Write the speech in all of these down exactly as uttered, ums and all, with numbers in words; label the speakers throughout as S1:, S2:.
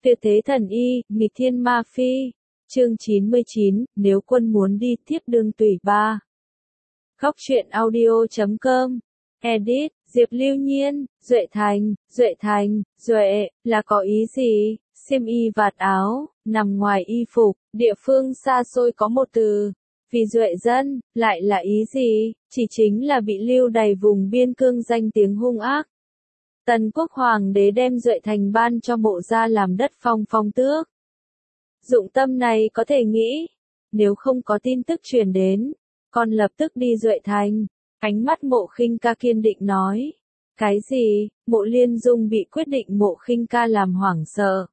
S1: Tuyệt thế thần y, nghịch thiên ma phi. Chương chín mươi chín, nếu quân muốn đi tiếp đương tùy ba. Góc truyện audio chấm com. Edit, Diệp Lưu Nhiên, Duệ Thành, Duệ Thành, Duệ, là có ý gì? Xiêm y vạt áo, nằm ngoài y phục, địa phương xa xôi có một từ. Vì Duệ dân, lại là ý gì? Chỉ chính là bị lưu đày vùng biên cương danh tiếng hung ác. Tần quốc hoàng đế đem Duệ Thành ban cho Mộ gia làm đất phong phong tước. Dụng tâm này có thể nghĩ, nếu không có tin tức truyền đến, con lập tức đi Duệ Thành. Ánh mắt Mộ Khinh Ca kiên định nói. Cái gì? Mộ Liên Dung bị quyết định Mộ Khinh Ca làm hoảng sợ.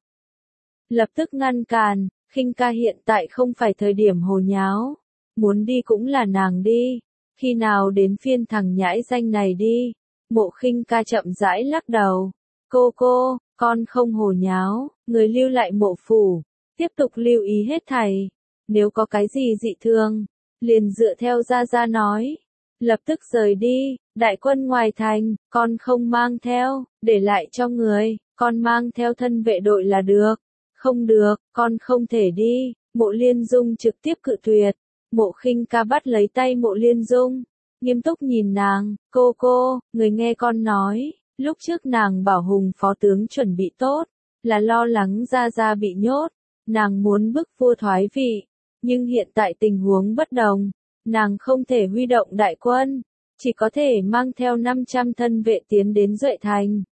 S1: Lập tức ngăn cản, Khinh Ca hiện tại không phải thời điểm hồ nháo. Muốn đi cũng là nàng đi. Khi nào đến phiên thằng nhãi danh này đi? Mộ Khinh Ca chậm rãi lắc đầu. Cô cô, con không hồ nháo, người lưu lại mộ phủ. Tiếp tục lưu ý hết thảy. Nếu có cái gì dị thường, liền dựa theo Gia Gia nói. Lập tức rời đi, đại quân ngoài thành, con không mang theo, để lại cho người, con mang theo thân vệ đội là được. Không được, con không thể đi. Mộ Liên Dung trực tiếp cự tuyệt. Mộ Khinh Ca bắt lấy tay Mộ Liên Dung, nghiêm túc nhìn nàng. Cô cô, người nghe con nói, lúc trước nàng bảo Hùng phó tướng chuẩn bị tốt, là lo lắng Gia Gia bị nhốt, nàng muốn bức vua thoái vị, nhưng hiện tại tình huống bất đồng, nàng không thể huy động đại quân, chỉ có thể mang theo năm trăm thân vệ tiến đến Duệ Thành.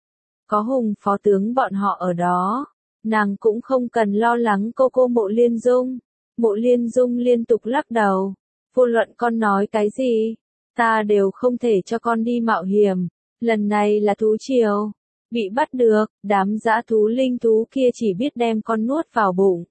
S1: Có Hùng phó tướng bọn họ ở đó, nàng cũng không cần lo lắng cô cô Mộ Liên Dung. Mộ Liên Dung liên tục lắc đầu. Vô luận con nói cái gì, ta đều không thể cho con đi mạo hiểm. Lần này là thú triều, bị bắt được, đám dã thú linh thú kia chỉ biết đem con nuốt vào bụng.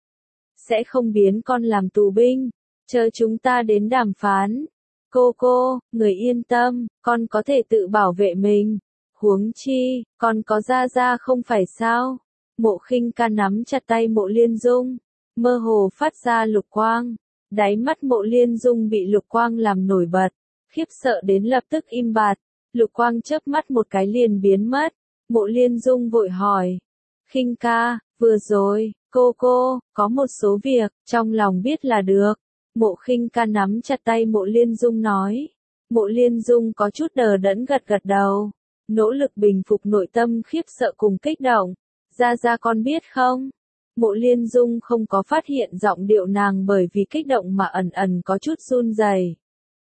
S1: Sẽ không biến con làm tù binh, chờ chúng ta đến đàm phán. Cô cô, người yên tâm, con có thể tự bảo vệ mình. Huống chi, con có Gia Gia không phải sao? Mộ Khinh Ca nắm chặt tay Mộ Liên Dung, mơ hồ phát ra lục quang. Đáy mắt Mộ Liên Dung bị lục quang làm nổi bật, khiếp sợ đến lập tức im bặt. Lục quang chớp mắt một cái liền biến mất. Mộ Liên Dung vội hỏi. Khinh Ca, vừa rồi, cô cô, có một số việc, trong lòng biết là được. Mộ Khinh Ca nắm chặt tay Mộ Liên Dung nói. Mộ Liên Dung có chút đờ đẫn gật gật đầu, nỗ lực bình phục nội tâm khiếp sợ cùng kích động. Gia Gia con biết không? Mộ Liên Dung không có phát hiện giọng điệu nàng bởi vì kích động mà ẩn ẩn có chút run rẩy.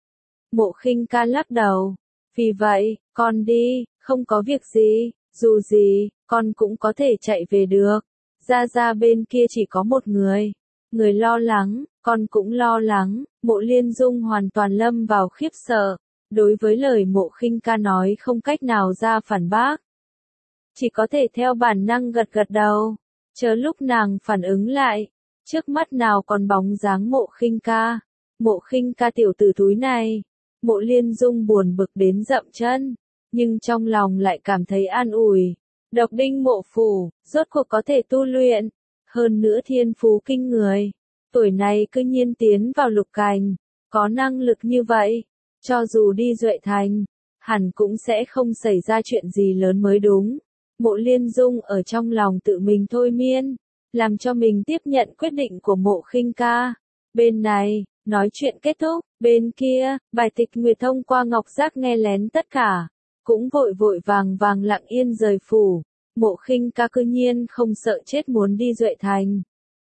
S1: Mộ Khinh Ca lắc đầu. Vì vậy, con đi, không có việc gì, dù gì, con cũng có thể chạy về được. Gia Gia bên kia chỉ có một người. Người lo lắng, con cũng lo lắng. Mộ Liên Dung hoàn toàn lâm vào khiếp sợ. Đối với lời Mộ Khinh Ca nói không cách nào ra phản bác. Chỉ có thể theo bản năng gật gật đầu. Chờ lúc nàng phản ứng lại, trước mắt nào còn bóng dáng Mộ Khinh Ca. Mộ Khinh Ca tiểu tử thúi này. Mộ Liên Dung buồn bực đến dậm chân, nhưng trong lòng lại cảm thấy an ủi. Độc đinh mộ phủ, rốt cuộc có thể tu luyện, hơn nữa thiên phú kinh người. Tuổi này cư nhiên tiến vào lục cảnh, có năng lực như vậy, cho dù đi Duệ Thành, hẳn cũng sẽ không xảy ra chuyện gì lớn mới đúng. Mộ Liên Dung ở trong lòng tự mình thôi miên, làm cho mình tiếp nhận quyết định của Mộ Khinh Ca. Bên này, nói chuyện kết thúc, bên kia, Bài Tịch Nguyệt thông qua ngọc giác nghe lén tất cả, cũng vội vội vàng vàng lặng yên rời phủ. Mộ Khinh Ca cư nhiên không sợ chết muốn đi Duệ Thành.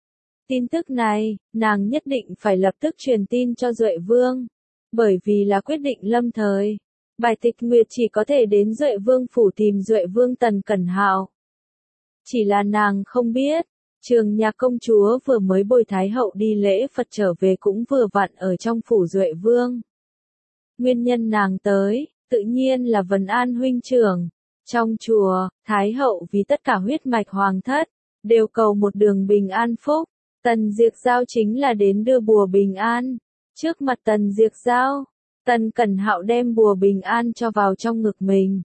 S1: Tin tức này, nàng nhất định phải lập tức truyền tin cho Duệ Vương, bởi vì là quyết định lâm thời. Bài Tịch Nguyệt chỉ có thể đến Duệ Vương phủ tìm Duệ Vương Tần Cẩn Hạo. Chỉ là nàng không biết, Trường Nhạc công chúa vừa mới bồi Thái hậu đi lễ Phật trở về cũng vừa vặn ở trong phủ Duệ Vương. Nguyên nhân nàng tới, tự nhiên là Vân An huynh trưởng. Trong chùa, Thái hậu vì tất cả huyết mạch hoàng thất, đều cầu một đường bình an phúc. Tần Diệp Giao chính là đến đưa bùa bình an. Trước mặt Tần Diệp Giao, Tần Cẩn Hạo đem bùa bình an cho vào trong ngực mình.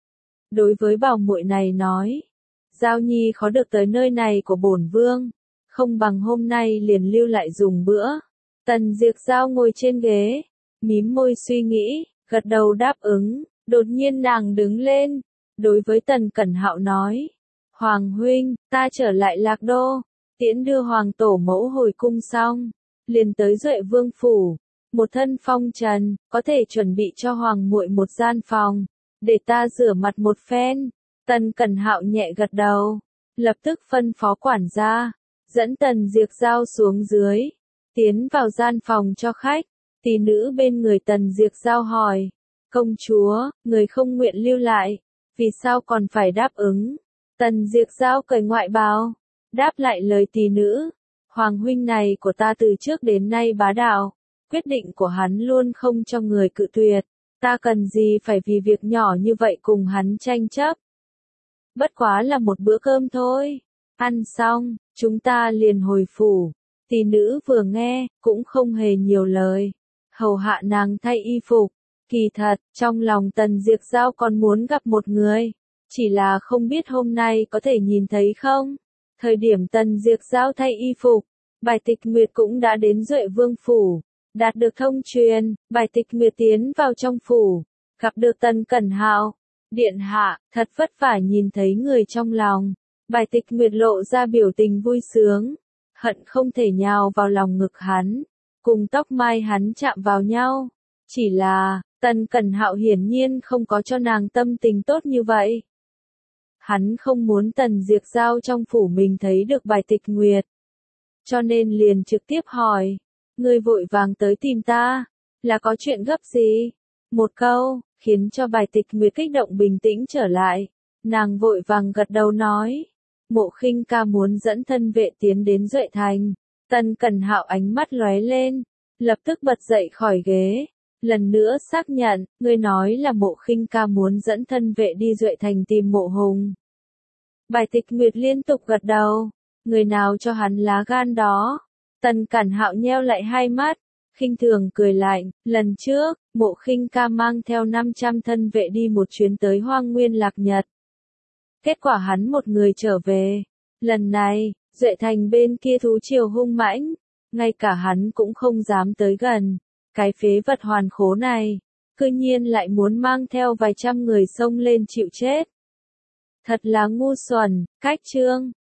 S1: Đối với bảo muội này nói, Giao Nhi khó được tới nơi này của bổn vương, không bằng hôm nay liền lưu lại dùng bữa. Tần Diệp Giao ngồi trên ghế, mím môi suy nghĩ, gật đầu đáp ứng. Đột nhiên nàng đứng lên, đối với Tần Cẩn Hạo nói, Hoàng huynh, ta trở lại Lạc Đô, tiễn đưa hoàng tổ mẫu hồi cung xong, liền tới Duệ Vương phủ, một thân phong trần, có thể chuẩn bị cho hoàng muội một gian phòng, để ta rửa mặt một phen. Tần Cẩn Hạo nhẹ gật đầu, lập tức phân phó quản gia, dẫn Tần Diệc Giao xuống dưới, tiến vào gian phòng cho khách. Tỷ nữ bên người Tần Diệc Giao hỏi, công chúa, người không nguyện lưu lại, vì sao còn phải đáp ứng? Tần Diệc Giao cởi ngoại bào, đáp lại lời tỷ nữ, hoàng huynh này của ta từ trước đến nay bá đạo, quyết định của hắn luôn không cho người cự tuyệt, ta cần gì phải vì việc nhỏ như vậy cùng hắn tranh chấp. Bất quá là một bữa cơm thôi, ăn xong, chúng ta liền hồi phủ. Tỷ nữ vừa nghe, cũng không hề nhiều lời, hầu hạ nàng thay y phục. Kỳ thật, trong lòng Tần Diệc Giao còn muốn gặp một người, chỉ là không biết hôm nay có thể nhìn thấy không. Thời điểm Tần Diệc Giao thay y phục, Bài Tịch Nguyệt cũng đã đến Duệ Vương phủ, đạt được thông truyền, Bài Tịch Nguyệt tiến vào trong phủ, gặp được Tần Cẩn Hạo. Điện hạ, thật vất vả nhìn thấy người trong lòng. Bài Tịch Nguyệt lộ ra biểu tình vui sướng, hận không thể nhào vào lòng ngực hắn, cùng tóc mai hắn chạm vào nhau. Chỉ là, Tần Cẩn Hạo hiển nhiên không có cho nàng tâm tình tốt như vậy. Hắn không muốn Tần Diệc Giao trong phủ mình thấy được Bài Tịch Nguyệt. Cho nên liền trực tiếp hỏi, ngươi vội vàng tới tìm ta, là có chuyện gấp gì? Một câu, khiến cho Bài Tịch Nguyệt kích động bình tĩnh trở lại. Nàng vội vàng gật đầu nói, Mộ Khinh ca muốn dẫn thân vệ tiến đến Duệ Thành. Tần Cẩn Hạo ánh mắt lóe lên, lập tức bật dậy khỏi ghế. Lần nữa xác nhận, ngươi nói là Mộ Khinh ca muốn dẫn thân vệ đi Duệ Thành tìm Mộ Hùng. Bài Tịch Nguyệt liên tục gật đầu, người nào cho hắn lá gan đó? Tần Cẩn Hạo nheo lại hai mắt, khinh thường cười lạnh, lần trước, Mộ Khinh ca mang theo năm trăm thân vệ đi một chuyến tới Hoang Nguyên Lạc Nhật. Kết quả hắn một người trở về. Lần này, Duệ Thành bên kia thú triều hung mãnh, ngay cả hắn cũng không dám tới gần. Cái phế vật hoàn khố này, cư nhiên lại muốn mang theo vài trăm người xông lên chịu chết. Thật là ngu xuẩn, cách chương.